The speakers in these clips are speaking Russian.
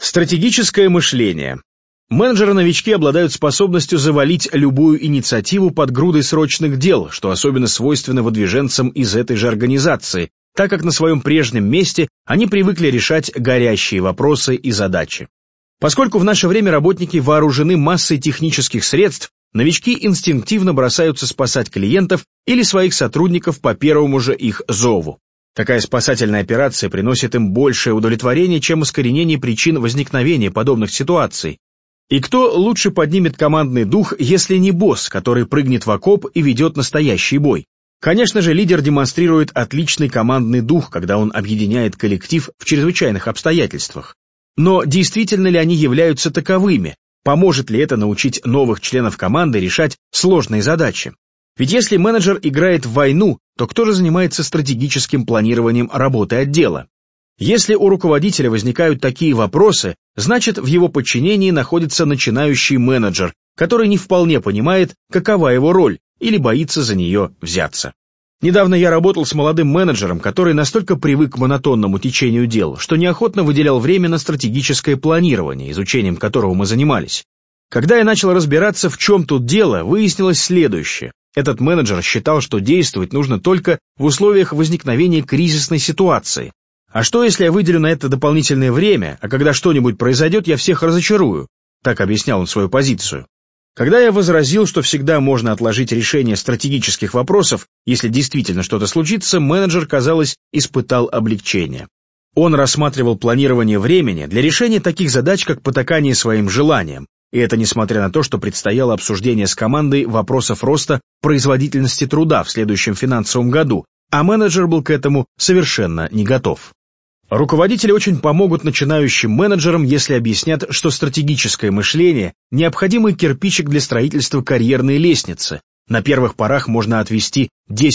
Стратегическое мышление. Менеджеры-новички обладают способностью завалить любую инициативу под грудой срочных дел, что особенно свойственно выдвиженцам из этой же организации, так как на своем прежнем месте они привыкли решать горящие вопросы и задачи. Поскольку в наше время работники вооружены массой технических средств, новички инстинктивно бросаются спасать клиентов или своих сотрудников по первому же их зову. Такая спасательная операция приносит им большее удовлетворение, чем искоренение причин возникновения подобных ситуаций. И кто лучше поднимет командный дух, если не босс, который прыгнет в окоп и ведет настоящий бой? Конечно же, лидер демонстрирует отличный командный дух, когда он объединяет коллектив в чрезвычайных обстоятельствах. Но действительно ли они являются таковыми? Поможет ли это научить новых членов команды решать сложные задачи? Ведь если менеджер играет в войну, то кто же занимается стратегическим планированием работы отдела? Если у руководителя возникают такие вопросы, значит в его подчинении находится начинающий менеджер, который не вполне понимает, какова его роль, или боится за нее взяться. Недавно я работал с молодым менеджером, который настолько привык к монотонному течению дел, что неохотно выделял время на стратегическое планирование, изучением которого мы занимались. Когда я начал разбираться, в чем тут дело, выяснилось следующее. Этот менеджер считал, что действовать нужно только в условиях возникновения кризисной ситуации. А что, если я выделю на это дополнительное время, а когда что-нибудь произойдет, я всех разочарую? Так объяснял он свою позицию. Когда я возразил, что всегда можно отложить решение стратегических вопросов, если действительно что-то случится, менеджер, казалось, испытал облегчение. Он рассматривал планирование времени для решения таких задач, как потакание своим желаниям, и это несмотря на то, что предстояло обсуждение с командой вопросов роста производительности труда в следующем финансовом году, а менеджер был к этому совершенно не готов. Руководители очень помогут начинающим менеджерам, если объяснят, что стратегическое мышление – необходимый кирпичик для строительства карьерной лестницы. На первых порах можно отвести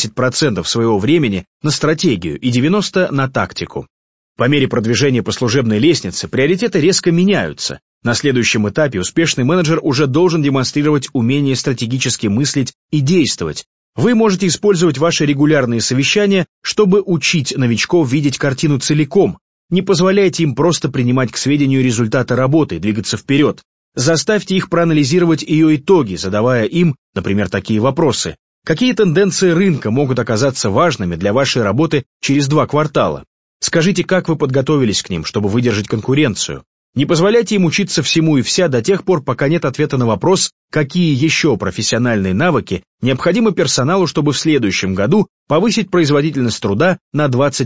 10% своего времени на стратегию и 90% на тактику. По мере продвижения по служебной лестнице приоритеты резко меняются. На следующем этапе успешный менеджер уже должен демонстрировать умение стратегически мыслить и действовать. Вы можете использовать ваши регулярные совещания, чтобы учить новичков видеть картину целиком. Не позволяйте им просто принимать к сведению результаты работы и двигаться вперед. Заставьте их проанализировать ее итоги, задавая им, например, такие вопросы. Какие тенденции рынка могут оказаться важными для вашей работы через 2 квартала? Скажите, как вы подготовились к ним, чтобы выдержать конкуренцию? Не позволяйте им учиться всему и вся до тех пор, пока нет ответа на вопрос, какие еще профессиональные навыки необходимы персоналу, чтобы в следующем году повысить производительность труда на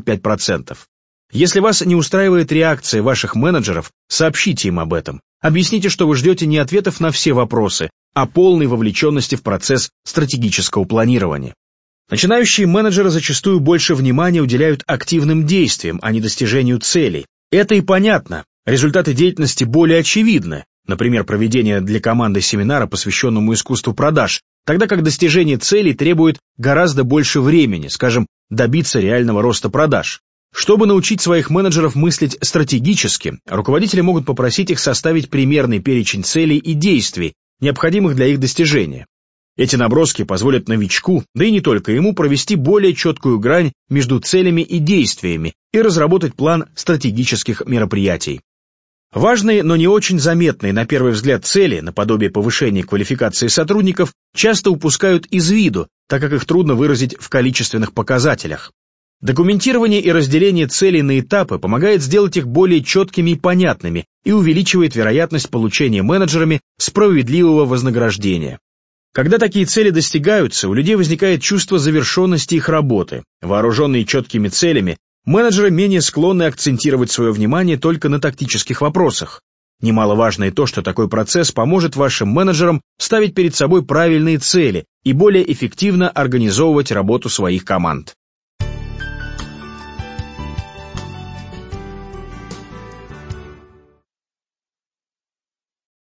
25%. Если вас не устраивает реакция ваших менеджеров, сообщите им об этом. Объясните, что вы ждете не ответов на все вопросы, а полной вовлеченности в процесс стратегического планирования. Начинающие менеджеры зачастую больше внимания уделяют активным действиям, а не достижению целей. Это и понятно. Результаты деятельности более очевидны, например, проведение для команды семинара, посвященному искусству продаж, тогда как достижение целей требует гораздо больше времени, скажем, добиться реального роста продаж. Чтобы научить своих менеджеров мыслить стратегически, руководители могут попросить их составить примерный перечень целей и действий, необходимых для их достижения. Эти наброски позволят новичку, да и не только ему, провести более четкую грань между целями и действиями и разработать план стратегических мероприятий. Важные, но не очень заметные на первый взгляд цели, наподобие повышения квалификации сотрудников, часто упускают из виду, так как их трудно выразить в количественных показателях. Документирование и разделение целей на этапы помогает сделать их более четкими и понятными и увеличивает вероятность получения менеджерами справедливого вознаграждения. Когда такие цели достигаются, у людей возникает чувство завершенности их работы. Вооруженные четкими целями, менеджеры менее склонны акцентировать свое внимание только на тактических вопросах. Немаловажно и то, что такой процесс поможет вашим менеджерам ставить перед собой правильные цели и более эффективно организовывать работу своих команд.